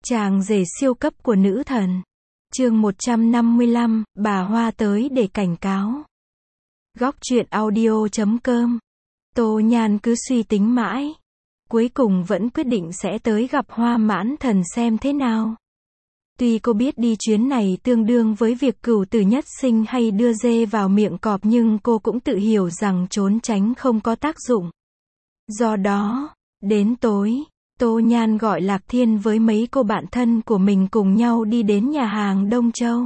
Chàng rể siêu cấp của nữ thần. Chương 155, bà Hoa tới để cảnh cáo. Góc truyện audio.com. Tô Nhan cứ suy tính mãi. Cuối cùng vẫn quyết định sẽ tới gặp Hoa Mãn Thần xem thế nào. Tuy cô biết đi chuyến này tương đương với việc cửu tử nhất sinh hay đưa dê vào miệng cọp, nhưng cô cũng tự hiểu rằng trốn tránh không có tác dụng. Do đó, đến tối, Tô Nhan gọi Lạc Thiên với mấy cô bạn thân của mình cùng nhau đi đến nhà hàng Đông Châu.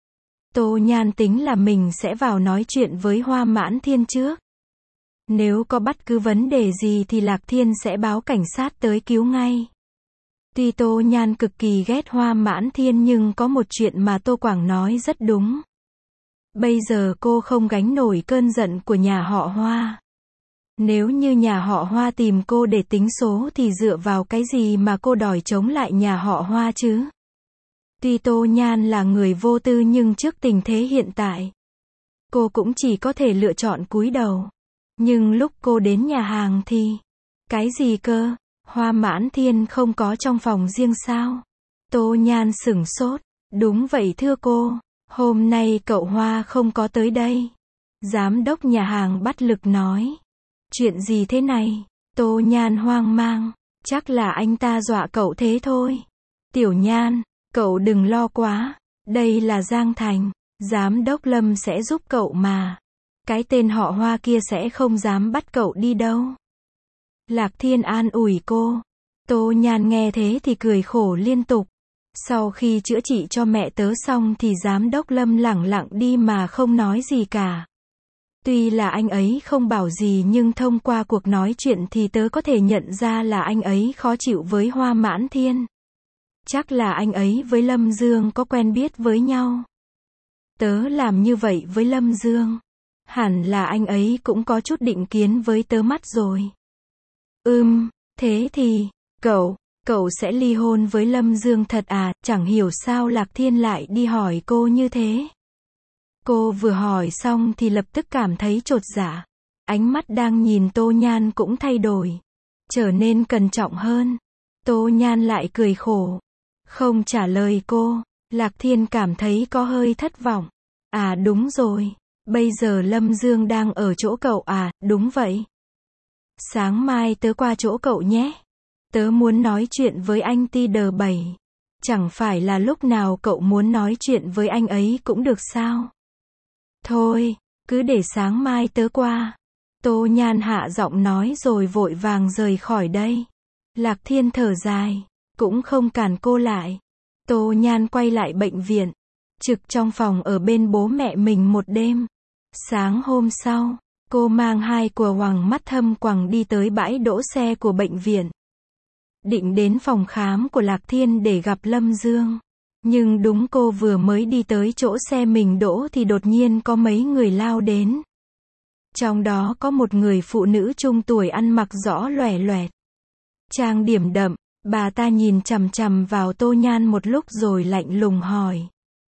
Tô Nhan tính là mình sẽ vào nói chuyện với Hoa Mãn Thiên trước. Nếu có bất cứ vấn đề gì thì Lạc Thiên sẽ báo cảnh sát tới cứu ngay. Tuy Tô Nhan cực kỳ ghét Hoa Mãn Thiên nhưng có một chuyện mà Tô Quảng nói rất đúng. Bây giờ cô không gánh nổi cơn giận của nhà họ Hoa. Nếu như nhà họ Hoa tìm cô để tính số thì dựa vào cái gì mà cô đòi chống lại nhà họ Hoa chứ? Tuy Tô Nhan là người vô tư nhưng trước tình thế hiện tại, cô cũng chỉ có thể lựa chọn cúi đầu. Nhưng lúc cô đến nhà hàng thì, cái gì cơ? Hoa Mãn Thiên không có trong phòng riêng sao? Tô Nhan sửng sốt. Đúng vậy thưa cô, hôm nay cậu Hoa không có tới đây. Giám đốc nhà hàng Bất Lực nói. Chuyện gì thế này? Tô Nhan hoang mang. Chắc là anh ta dọa cậu thế thôi. Tiểu Nhan, cậu đừng lo quá. Đây là Giang Thành. Giám đốc Lâm sẽ giúp cậu mà. Cái tên họ Hoa kia sẽ không dám bắt cậu đi đâu. Lạc Thiên an ủi cô. Tô Nhan nghe thế thì cười khổ liên tục. Sau khi chữa trị cho mẹ tớ xong thì giám đốc Lâm lẳng lặng đi mà không nói gì cả. Tuy là anh ấy không bảo gì nhưng thông qua cuộc nói chuyện thì tớ có thể nhận ra là anh ấy khó chịu với Hoa Mãn Thiên. Chắc là anh ấy với Lâm Dương có quen biết với nhau. Tớ làm như vậy với Lâm Dương, hẳn là anh ấy cũng có chút định kiến với tớ mất rồi. Thế thì, cậu sẽ ly hôn với Lâm Dương thật à? Chẳng hiểu sao Lạc Thiên lại đi hỏi cô như thế. Cô vừa hỏi xong thì lập tức cảm thấy chột dạ. Ánh mắt đang nhìn Tô Nhan cũng thay đổi, trở nên cẩn trọng hơn. Tô Nhan lại cười khổ, không trả lời cô. Lạc Thiên cảm thấy có hơi thất vọng. À đúng rồi, bây giờ Lâm Dương đang ở chỗ cậu à? Đúng vậy. Sáng mai tớ qua chỗ cậu nhé. Tớ muốn nói chuyện với anh TD7. Chẳng phải là lúc nào cậu muốn nói chuyện với anh ấy cũng được sao? Thôi, cứ để sáng mai tớ qua. Tô Nhan hạ giọng nói rồi vội vàng rời khỏi đây. Lạc Thiên thở dài, cũng không cản cô lại. Tô Nhan quay lại bệnh viện, trực trong phòng ở bên bố mẹ mình một đêm. Sáng hôm sau, cô mang hai cùa hoàng mắt thâm quầng đi tới bãi đỗ xe của bệnh viện. Định đến phòng khám của Lạc Thiên để gặp Lâm Dương. Nhưng đúng cô vừa mới đi tới chỗ xe mình đỗ thì đột nhiên có mấy người lao đến. Trong đó có một người phụ nữ trung tuổi ăn mặc rõ loẻ loẹt, trang điểm đậm. Bà ta nhìn chằm chằm vào Tô Nhan một lúc rồi lạnh lùng hỏi.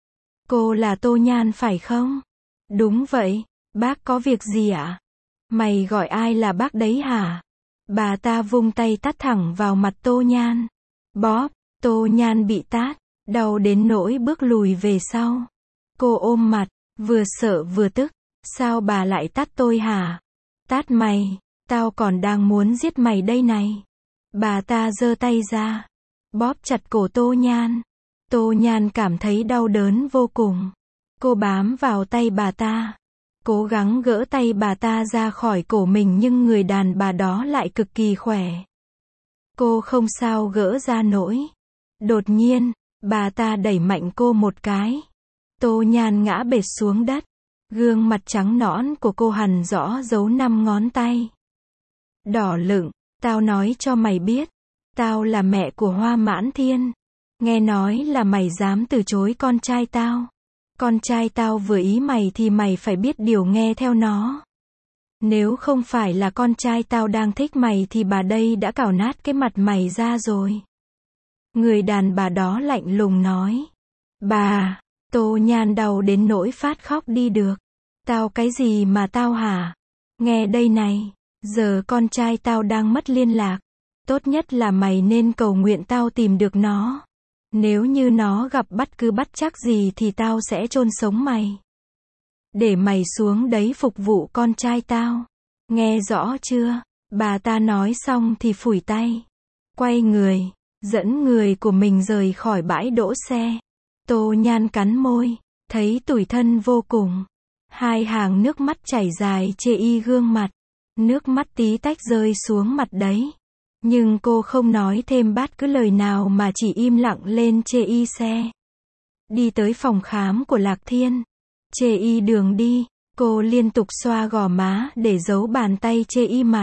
Cô là Tô Nhan phải không? Đúng vậy, bác có việc gì ạ? Mày gọi ai là bác đấy hả? Bà ta vung tay tát thẳng vào mặt Tô Nhan. Bóp, Tô Nhan bị tát, đau đến nỗi bước lùi về sau. Cô ôm mặt, vừa sợ vừa tức. Sao bà lại tát tôi hả? Tát mày, tao còn đang muốn giết mày đây này. Bà ta giơ tay ra, bóp chặt cổ Tô Nhan. Tô Nhan cảm thấy đau đớn vô cùng. Cô bám vào tay bà ta, cố gắng gỡ tay bà ta ra khỏi cổ mình nhưng người đàn bà đó lại cực kỳ khỏe. Cô không sao gỡ ra nổi. Đột nhiên, bà ta đẩy mạnh cô một cái. Tô Nhan ngã bệt xuống đất. Gương mặt trắng nõn của cô hằn rõ dấu 5 ngón tay. Đỏ lựng. Tao nói cho mày biết, tao là mẹ của Hoa Mãn Thiên. Nghe nói là mày dám từ chối con trai tao. Con trai tao vừa ý mày thì mày phải biết điều nghe theo nó. Nếu không phải là con trai tao đang thích mày thì bà đây đã cào nát cái mặt mày ra rồi. Người đàn bà đó lạnh lùng nói. Bà, Tô Nhan đau đến nỗi phát khóc đi được. Tao cái gì mà tao hả? Nghe đây này. Giờ con trai tao đang mất liên lạc. Tốt nhất là mày nên cầu nguyện tao tìm được nó. Nếu như nó gặp bất cứ bắt trắc gì thì tao sẽ chôn sống mày. Để mày xuống đấy phục vụ con trai tao. Nghe rõ chưa? Bà ta nói xong thì phủi tay. Quay người, dẫn người của mình rời khỏi bãi đỗ xe. Tô Nhan cắn môi, thấy tủi thân vô cùng. Hai hàng nước mắt chảy dài chê y gương mặt. Nước mắt tí tách rơi xuống mặt đấy. Nhưng cô không nói thêm bát cứ lời nào mà chỉ im lặng lên chê y xe. Đi tới phòng khám của Lạc Thiên. Chê y đường đi, cô liên tục xoa gò má để giấu bàn tay chê y mặt.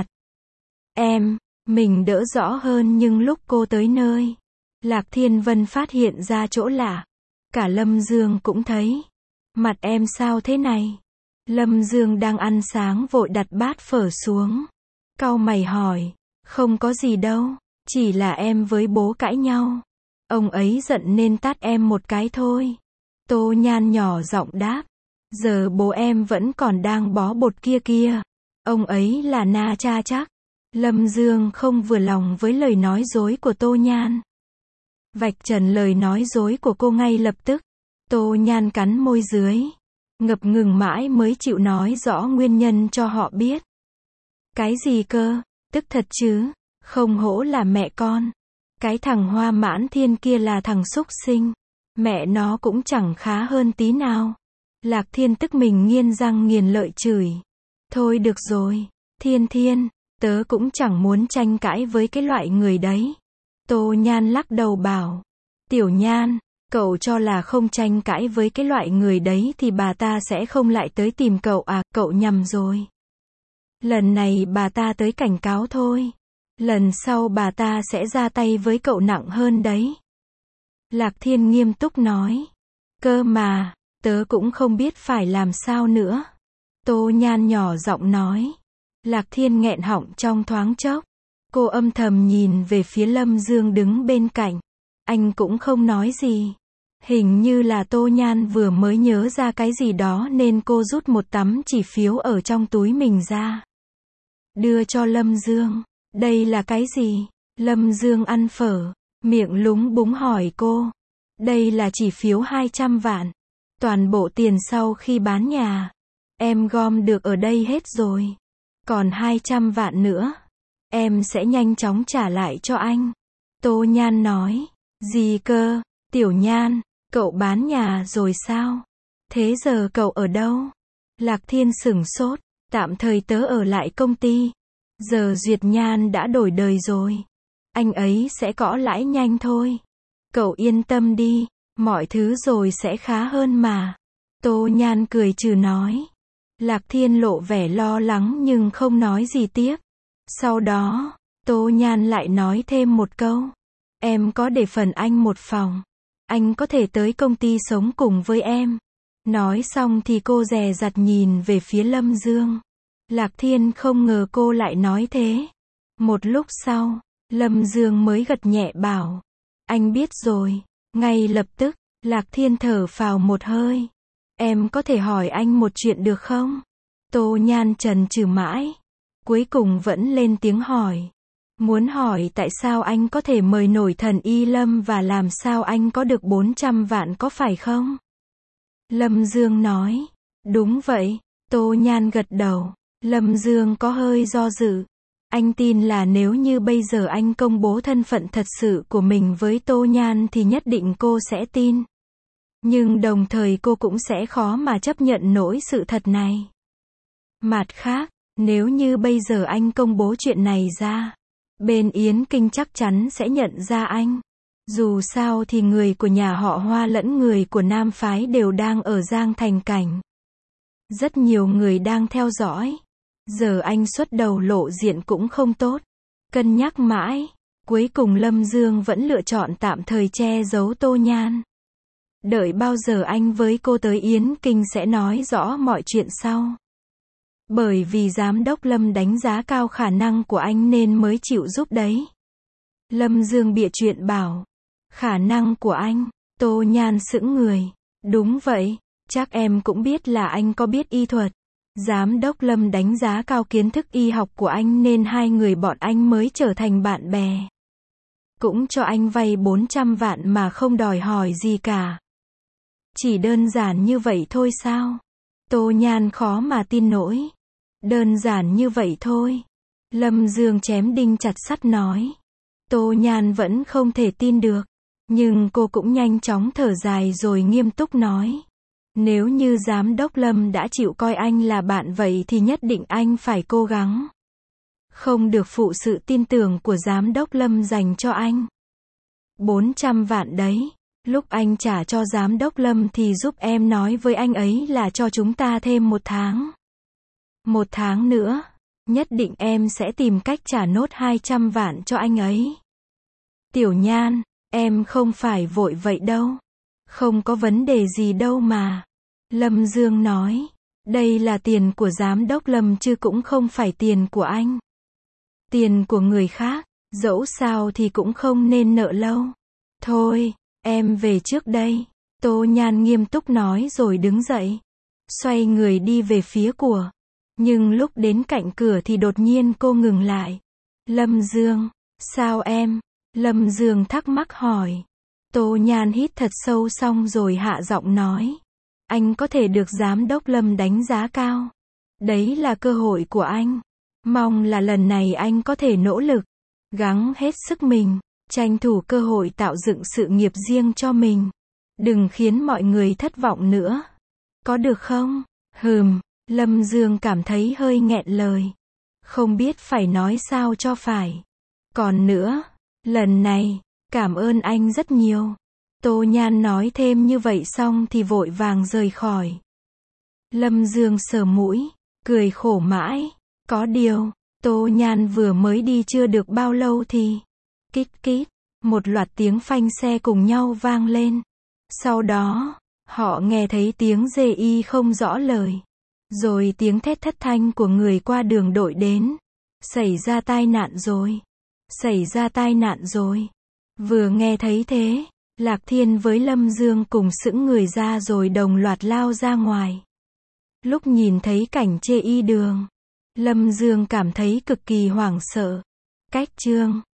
Mình đỡ rõ hơn nhưng lúc cô tới nơi, Lạc Thiên Vân phát hiện ra chỗ lạ. Cả Lâm Dương cũng thấy. Mặt em sao thế này? Lâm Dương đang ăn sáng vội đặt bát phở xuống. Cau mày hỏi, không có gì đâu, chỉ là em với bố cãi nhau. Ông ấy giận nên tát em một cái thôi. Tô Nhan nhỏ giọng đáp, giờ bố em vẫn còn đang bó bột kia. Ông ấy là Na Cha chắc. Lâm Dương không vừa lòng với lời nói dối của Tô Nhan. Vạch trần lời nói dối của cô ngay lập tức. Tô Nhan cắn môi dưới, ngập ngừng mãi mới chịu nói rõ nguyên nhân cho họ biết. Cái gì cơ? Tức thật chứ? Không hổ là mẹ con. Cái thằng Hoa Mãn Thiên kia là thằng súc sinh. Mẹ nó cũng chẳng khá hơn tí nào. Lạc Thiên tức mình nghiến răng nghiến lợi chửi. Thôi được rồi, Thiên, tớ cũng chẳng muốn tranh cãi với cái loại người đấy. Tô Nhan lắc đầu bảo, Tiểu Nhan, cậu cho là không tranh cãi với cái loại người đấy thì bà ta sẽ không lại tới tìm cậu à? Cậu nhầm rồi. Lần này bà ta tới cảnh cáo thôi. Lần sau bà ta sẽ ra tay với cậu nặng hơn đấy. Lạc Thiên nghiêm túc nói. Cơ mà, tớ cũng không biết phải làm sao nữa. Tô Nhan nhỏ giọng nói. Lạc Thiên nghẹn họng trong thoáng chốc. Cô âm thầm nhìn về phía Lâm Dương đứng bên cạnh. Anh cũng không nói gì. Hình như là Tô Nhan vừa mới nhớ ra cái gì đó nên cô rút một tấm chỉ phiếu ở trong túi mình ra. Đưa cho Lâm Dương. Đây là cái gì? Lâm Dương ăn phở, miệng lúng búng hỏi cô. Đây là chỉ phiếu 200 vạn. Toàn bộ tiền sau khi bán nhà. Em gom được ở đây hết rồi. Còn 200 vạn nữa. Em sẽ nhanh chóng trả lại cho anh. Tô Nhan nói. Gì cơ? Tiểu Nhan, cậu bán nhà rồi sao? Thế giờ cậu ở đâu? Lạc Thiên sửng sốt. Tạm thời tớ ở lại công ty. Giờ Duyệt Nhan đã đổi đời rồi. Anh ấy sẽ cõ lãi nhanh thôi. Cậu yên tâm đi, mọi thứ rồi sẽ khá hơn mà. Tô Nhan cười trừ nói. Lạc Thiên lộ vẻ lo lắng nhưng không nói gì tiếp. Sau đó, Tô Nhan lại nói thêm một câu. Em có để phần anh một phòng. Anh có thể tới công ty sống cùng với em. Nói xong thì cô dè dặt nhìn về phía Lâm Dương. Lạc Thiên không ngờ cô lại nói thế. Một lúc sau, Lâm Dương mới gật nhẹ bảo. Anh biết rồi. Ngay lập tức, Lạc Thiên thở phào một hơi. Em có thể hỏi anh một chuyện được không? Tô Nhan chần chừ mãi. Cuối cùng vẫn lên tiếng hỏi. Muốn hỏi tại sao anh có thể mời nổi thần Y Lâm và làm sao anh có được 400 vạn có phải không? Lâm Dương nói. Đúng vậy. Tô Nhan gật đầu. Lâm Dương có hơi do dự. Anh tin là nếu như bây giờ anh công bố thân phận thật sự của mình với Tô Nhan thì nhất định cô sẽ tin. Nhưng đồng thời cô cũng sẽ khó mà chấp nhận nổi sự thật này. Mặt khác, nếu như bây giờ anh công bố chuyện này ra, bên Yến Kinh chắc chắn sẽ nhận ra anh. Dù sao thì người của nhà họ Hoa lẫn người của Nam Phái đều đang ở Giang Thành cảnh. Rất nhiều người đang theo dõi. Giờ anh xuất đầu lộ diện cũng không tốt. Cân nhắc mãi, cuối cùng Lâm Dương vẫn lựa chọn tạm thời che giấu Tô Nhan. Đợi bao giờ anh với cô tới Yến Kinh sẽ nói rõ mọi chuyện sau. Bởi vì giám đốc Lâm đánh giá cao khả năng của anh nên mới chịu giúp đấy. Lâm Dương bịa chuyện bảo. Khả năng của anh? Tô Nhan sững người. Đúng vậy, chắc em cũng biết là anh có biết y thuật. Giám đốc Lâm đánh giá cao kiến thức y học của anh nên hai người bọn anh mới trở thành bạn bè. Cũng cho anh vay 400 vạn mà không đòi hỏi gì cả. Chỉ đơn giản như vậy thôi sao? Tô Nhan khó mà tin nổi. Đơn giản như vậy thôi. Lâm Dương chém đinh chặt sắt nói. Tô Nhan vẫn không thể tin được. Nhưng cô cũng nhanh chóng thở dài rồi nghiêm túc nói. Nếu như giám đốc Lâm đã chịu coi anh là bạn vậy thì nhất định anh phải cố gắng. Không được phụ sự tin tưởng của giám đốc Lâm dành cho anh. 400 vạn đấy. Lúc anh trả cho giám đốc Lâm thì giúp em nói với anh ấy là cho chúng ta thêm 1 tháng. 1 tháng nữa, nhất định em sẽ tìm cách trả nốt 200 vạn cho anh ấy. Tiểu Nhan, em không phải vội vậy đâu. Không có vấn đề gì đâu mà. Lâm Dương nói, đây là tiền của giám đốc Lâm chứ cũng không phải tiền của anh. Tiền của người khác, dẫu sao thì cũng không nên nợ lâu. Thôi, em về trước đây. Tô Nhan nghiêm túc nói rồi đứng dậy. Xoay người đi về phía của. Nhưng lúc đến cạnh cửa thì đột nhiên cô ngừng lại. Lâm Dương, sao em? Lâm Dương thắc mắc hỏi. Tô Nhan hít thật sâu xong rồi hạ giọng nói. Anh có thể được giám đốc Lâm đánh giá cao. Đấy là cơ hội của anh. Mong là lần này anh có thể nỗ lực, gắng hết sức mình, tranh thủ cơ hội tạo dựng sự nghiệp riêng cho mình. Đừng khiến mọi người thất vọng nữa. Có được không? Lâm Dương cảm thấy hơi nghẹn lời. Không biết phải nói sao cho phải. Còn nữa, lần này, cảm ơn anh rất nhiều. Tô Nhan nói thêm như vậy xong thì vội vàng rời khỏi. Lâm Dương sờ mũi, cười khổ mãi. Có điều, Tô Nhan vừa mới đi chưa được bao lâu thì kít kít, một loạt tiếng phanh xe cùng nhau vang lên. Sau đó, họ nghe thấy tiếng rê y không rõ lời. Rồi tiếng thét thất thanh của người qua đường đội đến. Xảy ra tai nạn rồi. Xảy ra tai nạn rồi. Vừa nghe thấy thế, Lạc Thiên với Lâm Dương cùng sững người ra rồi đồng loạt lao ra ngoài. Lúc nhìn thấy cảnh chê y đường, Lâm Dương cảm thấy cực kỳ hoảng sợ. Cách chương